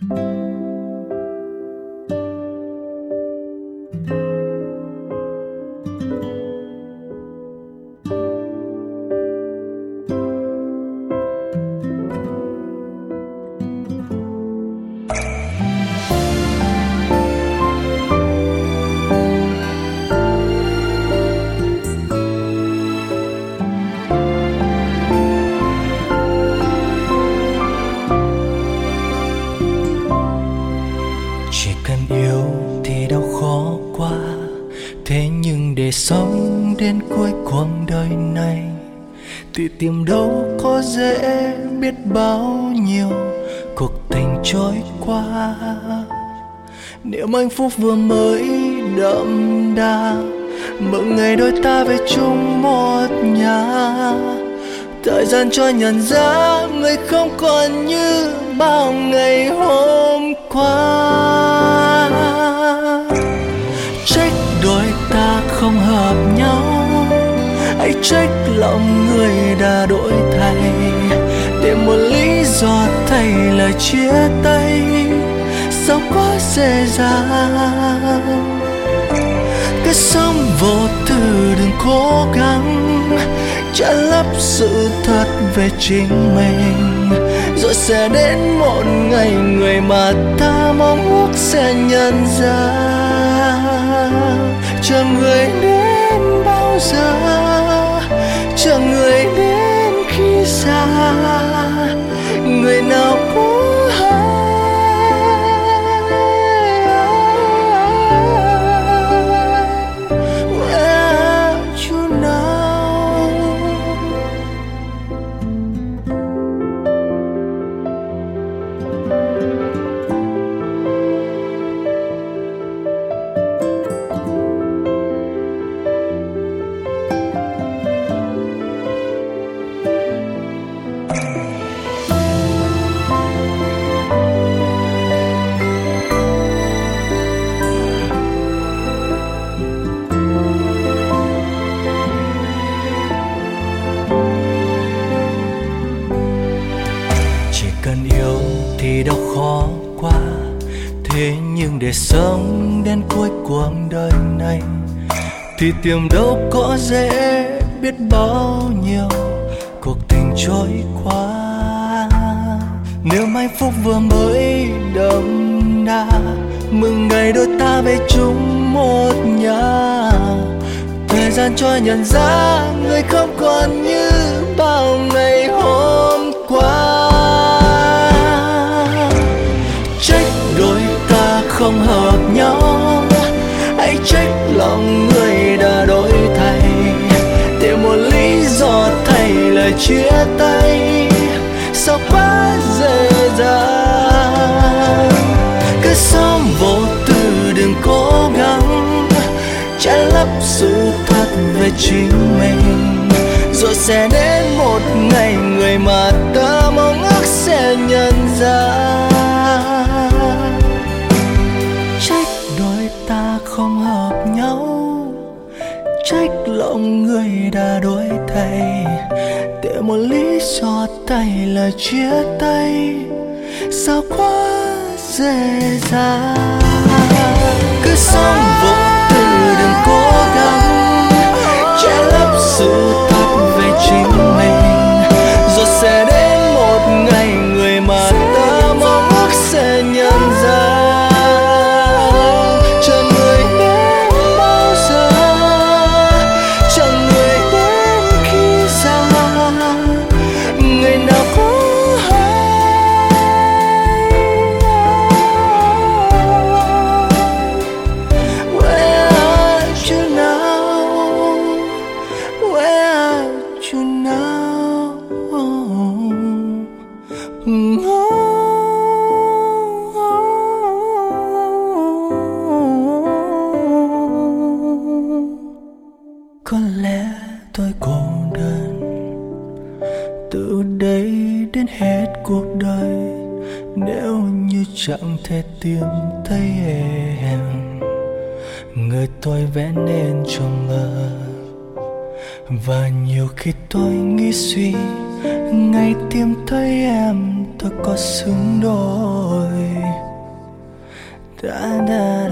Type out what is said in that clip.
Chỉ cần yêu thì đâu khó quá, thế nhưng để sống đến cuối cuộc đời này thì tìm đâu có dễ, biết bao nhiêu cuộc tình trôi qua. Niềm hạnh phúc vừa mới đậm đà, mừng ngày đôi ta về chung một nhà. Thời gian cho nhận ra người không còn như bao ngày hôm qua. Trách đôi ta không hợp nhau, hãy trách lòng người đã đổi thay. Tìm một lý do thay lời chia tay, sao quá dễ dàng. Cứ sống vô tư đừng cố gắng che lấp sự thật về chính mình, rồi sẽ đến một ngày người mà ta mong ước sẽ nhận ra. Chờ người đến bao giờ, chờ người đến khi xa, người nào có thì đâu khó quá, thế nhưng để sống đến cuối cuộc đời này thì tìm đâu có dễ, biết bao nhiêu cuộc tình trôi qua. Niềm hạnh phúc vừa mới đậm đà, mừng ngày đôi ta về chung một nhà. Thời gian cho nhận ra người không còn như bao ngày hôm qua. Đôi ta không hợp nhau, hãy trách lòng người đã đổi thay. Tìm một lý do thay lời chia tay, sao quá dễ dàng. Cứ sống vô tư đừng cố gắng che lấp sự thật về chính mình, rồi sẽ đến một ngày người mà ta mong ước sẽ nhận ra. Không hợp nhau, trách lòng người đã đổi thay. Để một lý do tay lời chia tay, sao quá dễ dàng. Cứ sống vô tư đừng cố gắng che lấp sự thật về chính mình, rồi sẽ đến một ngày người mà ta mong ước sẽ nhận ra. Có lẽ tôi cô đơn từ đây đến hết cuộc đời, nếu như chẳng thể tìm thấy em. Người tôi vẽ nên cho ngờ, và nhiều khi tôi nghĩ suy, ngày tìm thấy em tôi có xứng đôi. Da da